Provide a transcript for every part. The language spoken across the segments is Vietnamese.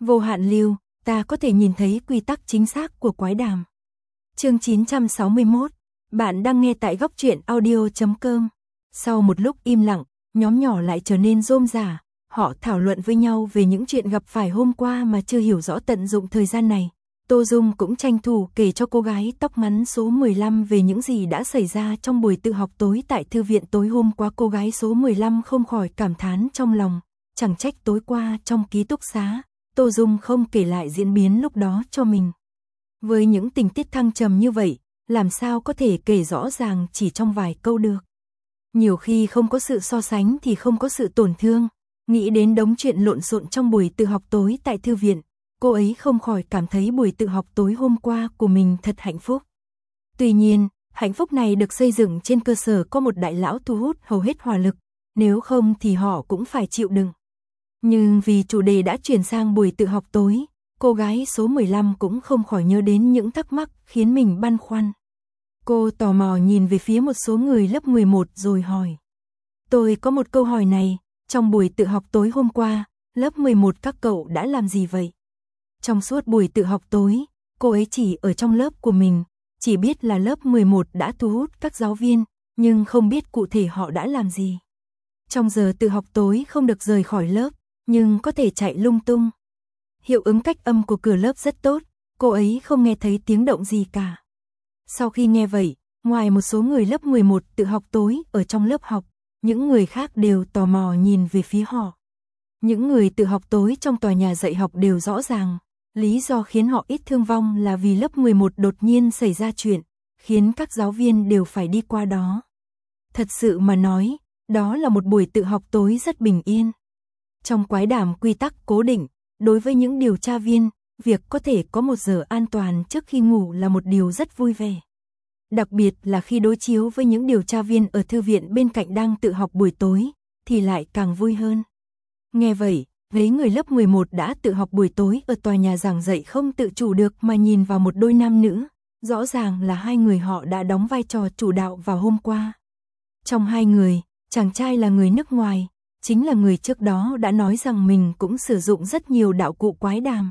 Vô hạn lưu, ta có thể nhìn thấy quy tắc chính xác của quái đàm. Chương 961, bạn đang nghe tại góc truyện audio.com. Sau một lúc im lặng, nhóm nhỏ lại trở nên rôm rả, họ thảo luận với nhau về những chuyện gặp phải hôm qua mà chưa hiểu rõ tận dụng thời gian này. Tô Dung cũng tranh thủ kể cho cô gái tóc ngắn số 15 về những gì đã xảy ra trong buổi tự học tối tại thư viện tối hôm qua. Cô gái số 15 không khỏi cảm thán trong lòng, chẳng trách tối qua trong ký túc xá, Tô Dung không kể lại diễn biến lúc đó cho mình. Với những tình tiết thăng trầm như vậy, làm sao có thể kể rõ ràng chỉ trong vài câu được. Nhiều khi không có sự so sánh thì không có sự tổn thương. Nghĩ đến đống chuyện lộn xộn trong buổi tự học tối tại thư viện, cô ấy không khỏi cảm thấy buổi tự học tối hôm qua của mình thật hạnh phúc. Tuy nhiên, hạnh phúc này được xây dựng trên cơ sở có một đại lão thu hút hầu hết hỏa lực, nếu không thì họ cũng phải chịu đựng. Nhưng vì chủ đề đã chuyển sang buổi tự học tối, cô gái số 15 cũng không khỏi nhớ đến những thắc mắc khiến mình băn khoăn. Cô tò mò nhìn về phía một số người lớp 11 rồi hỏi. Tôi có một câu hỏi này, trong buổi tự học tối hôm qua, lớp 11 các cậu đã làm gì vậy? Trong suốt buổi tự học tối, cô ấy chỉ ở trong lớp của mình, chỉ biết là lớp 11 đã thu hút các giáo viên, nhưng không biết cụ thể họ đã làm gì. Trong giờ tự học tối không được rời khỏi lớp, nhưng có thể chạy lung tung. Hiệu ứng cách âm của cửa lớp rất tốt, cô ấy không nghe thấy tiếng động gì cả. Sau khi nghe vậy, ngoài một số người lớp 11 tự học tối ở trong lớp học, những người khác đều tò mò nhìn về phía họ. Những người tự học tối trong tòa nhà dạy học đều rõ ràng, lý do khiến họ ít thương vong là vì lớp 11 đột nhiên xảy ra chuyện, khiến các giáo viên đều phải đi qua đó. Thật sự mà nói, đó là một buổi tự học tối rất bình yên. Trong quái đàm quy tắc cố định, đối với những điều tra viên, việc có thể có một giờ an toàn trước khi ngủ là một điều rất vui vẻ. Đặc biệt là khi đối chiếu với những điều tra viên ở thư viện bên cạnh đang tự học buổi tối, thì lại càng vui hơn. Nghe vậy, mấy người lớp 11 đã tự học buổi tối ở tòa nhà giảng dạy không tự chủ được mà nhìn vào một đôi nam nữ, rõ ràng là hai người họ đã đóng vai trò chủ đạo vào hôm qua. Trong hai người, chàng trai là người nước ngoài, chính là người trước đó đã nói rằng mình cũng sử dụng rất nhiều đạo cụ quái đàm.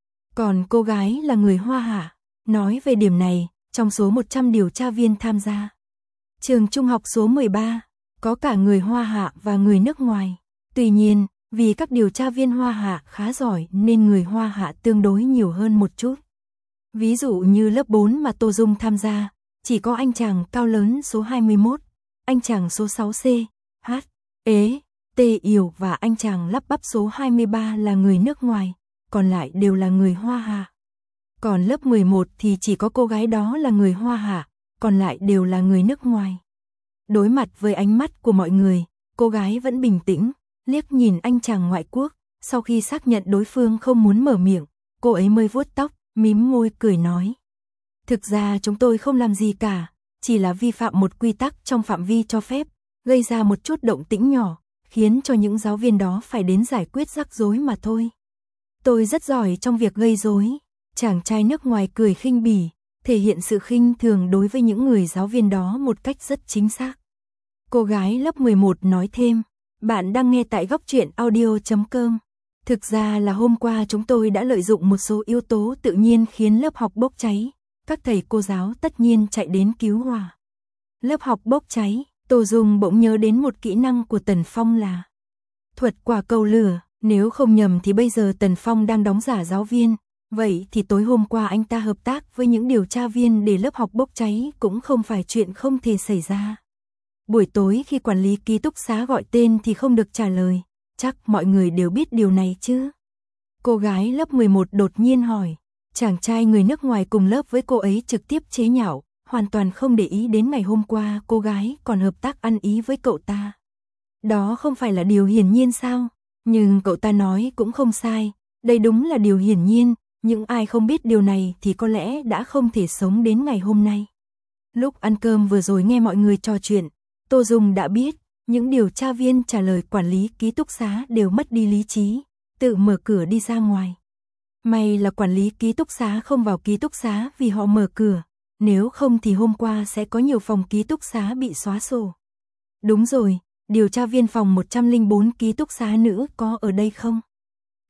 Còn cô gái là người Hoa Hạ, nói về điểm này, trong số 100 điều tra viên tham gia. Trường trung học số 13, có cả người Hoa Hạ và người nước ngoài. Tuy nhiên, vì các điều tra viên Hoa Hạ khá giỏi nên người Hoa Hạ tương đối nhiều hơn một chút. Ví dụ như lớp 4 mà Tô Dung tham gia, chỉ có anh chàng cao lớn số 21, anh chàng số 6C, H, Ế, T Yểu và anh chàng lắp bắp số 23 là người nước ngoài, còn lại đều là người Hoa Hạ. Còn lớp 11 thì chỉ có cô gái đó là người Hoa Hạ, còn lại đều là người nước ngoài. Đối mặt với ánh mắt của mọi người, cô gái vẫn bình tĩnh, liếc nhìn anh chàng ngoại quốc, sau khi xác nhận đối phương không muốn mở miệng, cô ấy mới vuốt tóc, mím môi cười nói. Thực ra chúng tôi không làm gì cả, chỉ là vi phạm một quy tắc trong phạm vi cho phép, gây ra một chút động tĩnh nhỏ, khiến cho những giáo viên đó phải đến giải quyết rắc rối mà thôi. Tôi rất giỏi trong việc gây rối. Chàng trai nước ngoài cười khinh bỉ, thể hiện sự khinh thường đối với những người giáo viên đó một cách rất chính xác. Cô gái lớp 11 nói thêm, bạn đang nghe tại góc truyện audio.com. Thực ra là hôm qua chúng tôi đã lợi dụng một số yếu tố tự nhiên khiến lớp học bốc cháy. Các thầy cô giáo tất nhiên chạy đến cứu hỏa. Lớp học bốc cháy, Tô Dung bỗng nhớ đến một kỹ năng của Tần Phong là thuật quả cầu lửa. Nếu không nhầm thì bây giờ Tần Phong đang đóng giả giáo viên. Vậy thì tối hôm qua anh ta hợp tác với những điều tra viên để lớp học bốc cháy cũng không phải chuyện không thể xảy ra. Buổi tối khi quản lý ký túc xá gọi tên thì không được trả lời, chắc mọi người đều biết điều này chứ. Cô gái lớp 11 đột nhiên hỏi, chàng trai người nước ngoài cùng lớp với cô ấy trực tiếp chế nhạo, hoàn toàn không để ý đến ngày hôm qua cô gái còn hợp tác ăn ý với cậu ta. Đó không phải là điều hiển nhiên sao? Nhưng cậu ta nói cũng không sai, đây đúng là điều hiển nhiên. Nhưng ai không biết điều này thì có lẽ đã không thể sống đến ngày hôm nay. Lúc ăn cơm vừa rồi nghe mọi người trò chuyện, Tô Dung đã biết, những điều tra viên trả lời quản lý ký túc xá đều mất đi lý trí, tự mở cửa đi ra ngoài. May là quản lý ký túc xá không vào ký túc xá vì họ mở cửa, nếu không thì hôm qua sẽ có nhiều phòng ký túc xá bị xóa sổ. Đúng rồi, điều tra viên phòng 104 ký túc xá nữ có ở đây không?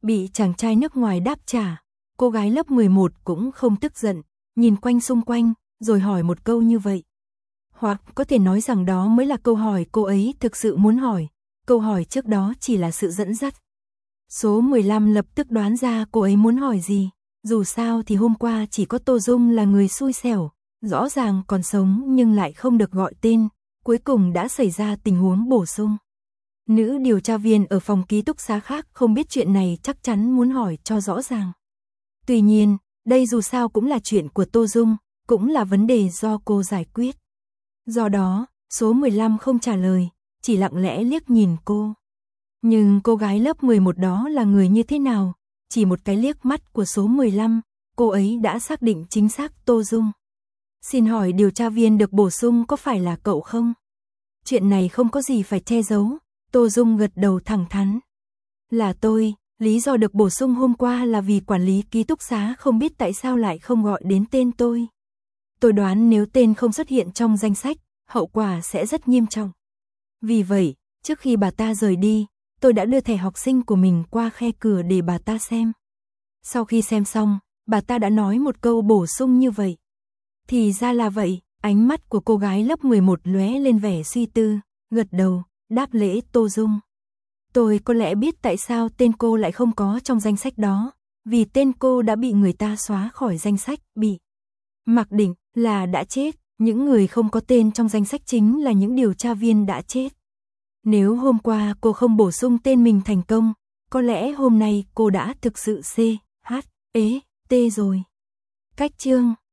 Bị chàng trai nước ngoài đáp trả, cô gái lớp 11 cũng không tức giận, nhìn quanh xung quanh, rồi hỏi một câu như vậy. Hoặc có thể nói rằng đó mới là câu hỏi cô ấy thực sự muốn hỏi, câu hỏi trước đó chỉ là sự dẫn dắt. Số 15 lập tức đoán ra cô ấy muốn hỏi gì, dù sao thì hôm qua chỉ có Tô Dung là người xui xẻo, rõ ràng còn sống nhưng lại không được gọi tên, cuối cùng đã xảy ra tình huống bổ sung. Nữ điều tra viên ở phòng ký túc xá khác không biết chuyện này chắc chắn muốn hỏi cho rõ ràng. Tuy nhiên, đây dù sao cũng là chuyện của Tô Dung, cũng là vấn đề do cô giải quyết. Do đó, số 15 không trả lời, chỉ lặng lẽ liếc nhìn cô. Nhưng cô gái lớp 11 đó là người như thế nào? Chỉ một cái liếc mắt của số 15, cô ấy đã xác định chính xác Tô Dung. Xin hỏi điều tra viên được bổ sung có phải là cậu không? Chuyện này không có gì phải che giấu, Tô Dung gật đầu thẳng thắn. Là tôi, lý do được bổ sung hôm qua là vì quản lý ký túc xá không biết tại sao lại không gọi đến tên tôi. Tôi đoán nếu tên không xuất hiện trong danh sách, hậu quả sẽ rất nghiêm trọng. Vì vậy, trước khi bà ta rời đi, tôi đã đưa thẻ học sinh của mình qua khe cửa để bà ta xem. Sau khi xem xong, bà ta đã nói một câu bổ sung như vậy. Thì ra là vậy, ánh mắt của cô gái lớp 11 lóe lên vẻ suy tư, gật đầu, đáp lễ Tô Dung. Tôi có lẽ biết tại sao tên cô lại không có trong danh sách đó, vì tên cô đã bị người ta xóa khỏi danh sách, bị mặc định là đã chết, những người không có tên trong danh sách chính là những điều tra viên đã chết. Nếu hôm qua cô không bổ sung tên mình thành công, có lẽ hôm nay cô đã thực sự C, H, E, T rồi. Cách chương